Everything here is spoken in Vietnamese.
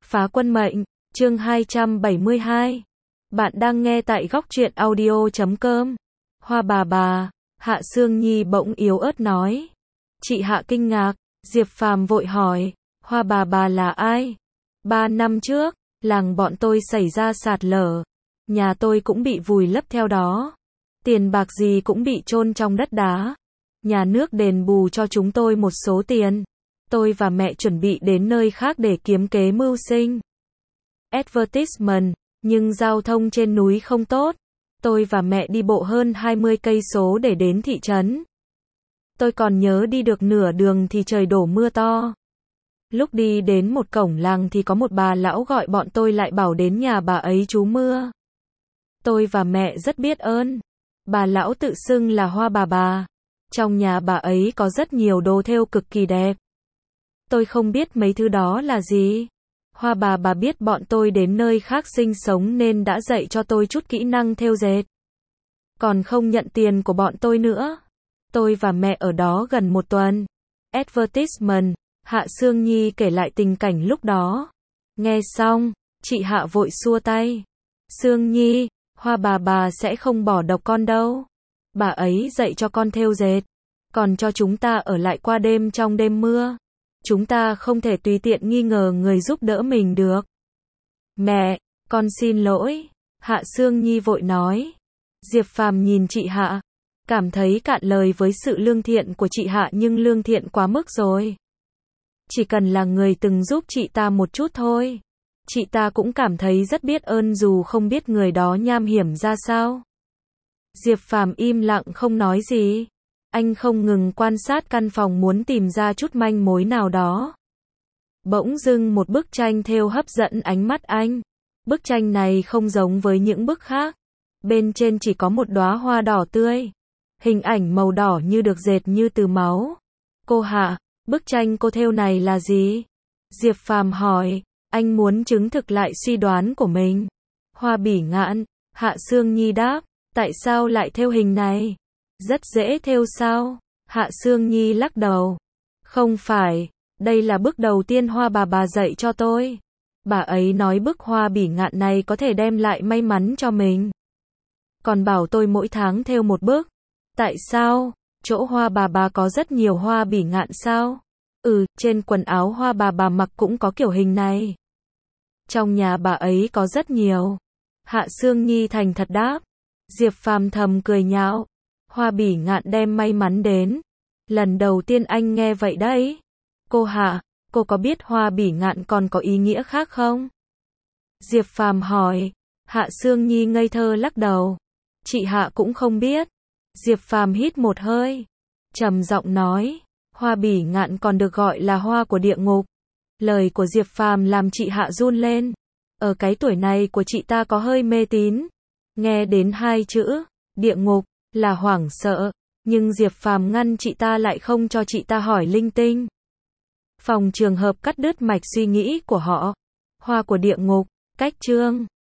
Phá quân mệnh, chương 272. Bạn đang nghe tại góc truyện audio.com. Hoa bà, Hạ Sương Nhi bỗng yếu ớt nói. Chị Hạ kinh ngạc, Diệp Phàm vội hỏi, Hoa bà là ai? 3 năm trước, làng bọn tôi xảy ra sạt lở, nhà tôi cũng bị vùi lấp theo đó. Tiền bạc gì cũng bị chôn trong đất đá. Nhà nước đền bù cho chúng tôi một số tiền. Tôi và mẹ chuẩn bị đến nơi khác để kiếm kế mưu sinh. Advertisement, nhưng giao thông trên núi không tốt. Tôi và mẹ đi bộ hơn 20 cây số để đến thị trấn. Tôi còn nhớ đi được nửa đường thì trời đổ mưa to. Lúc đi đến một cổng làng thì có một bà lão gọi bọn tôi lại bảo đến nhà bà ấy trú mưa. Tôi và mẹ rất biết ơn. Bà lão tự xưng là Hoa bà. Trong nhà bà ấy có rất nhiều đồ thêu cực kỳ đẹp. Tôi không biết mấy thứ đó là gì. Hoa bà biết bọn tôi đến nơi khác sinh sống nên đã dạy cho tôi chút kỹ năng thêu dệt. Còn không nhận tiền của bọn tôi nữa. Tôi và mẹ ở đó gần một tuần. Advertisement, Hạ Sương Nhi kể lại tình cảnh lúc đó. Nghe xong, chị Hạ vội xua tay. Sương Nhi, Hoa bà sẽ không bỏ độc con đâu. Bà ấy dạy cho con thêu dệt, còn cho chúng ta ở lại qua đêm trong đêm mưa. Chúng ta không thể tùy tiện nghi ngờ người giúp đỡ mình được. Mẹ, con xin lỗi. Hạ Sương Nhi vội nói. Diệp Phàm nhìn chị Hạ, cảm thấy cạn lời với sự lương thiện của chị Hạ, nhưng lương thiện quá mức rồi. Chỉ cần là người từng giúp chị ta một chút thôi, chị ta cũng cảm thấy rất biết ơn dù không biết người đó nham hiểm ra sao. Diệp Phàm im lặng không nói gì. Anh không ngừng quan sát căn phòng muốn tìm ra chút manh mối nào đó. Bỗng dưng một bức tranh thêu hấp dẫn ánh mắt anh. Bức tranh này không giống với những bức khác. Bên trên chỉ có một đóa hoa đỏ tươi. Hình ảnh màu đỏ như được dệt như từ máu. Cô Hạ, bức tranh cô thêu này là gì? Diệp Phàm hỏi. Anh muốn chứng thực lại suy đoán của mình. Hoa bỉ ngạn, Hạ Sương Nhi đáp. Tại sao lại thêu hình này? Rất dễ thêu sao? Hạ Sương Nhi lắc đầu. Không phải, đây là bức đầu tiên Hoa bà dạy cho tôi. Bà ấy nói bức hoa bỉ ngạn này có thể đem lại may mắn cho mình. Còn bảo tôi mỗi tháng thêu một bức. Tại sao? Chỗ Hoa bà có rất nhiều hoa bỉ ngạn sao? Trên quần áo Hoa bà mặc cũng có kiểu hình này. Trong nhà bà ấy có rất nhiều. Hạ Sương Nhi thành thật đáp. Diệp Phàm thầm cười nhạo. Hoa bỉ ngạn đem may mắn đến. Lần đầu tiên anh nghe vậy đấy. Cô Hạ, cô có biết hoa bỉ ngạn còn có ý nghĩa khác không? Diệp Phàm hỏi. Hạ Sương Nhi ngây thơ lắc đầu. Chị Hạ cũng không biết. Diệp Phàm hít một hơi, trầm giọng nói. Hoa bỉ ngạn còn được gọi là hoa của địa ngục. Lời của Diệp Phàm làm chị Hạ run lên. Ở cái tuổi này của chị ta có hơi mê tín. Nghe đến hai chữ địa ngục là hoảng sợ, nhưng Diệp Phàm ngăn chị ta lại không cho chị ta hỏi linh tinh. Phòng trường hợp cắt đứt mạch suy nghĩ của họ. Hoa của địa ngục, cách chương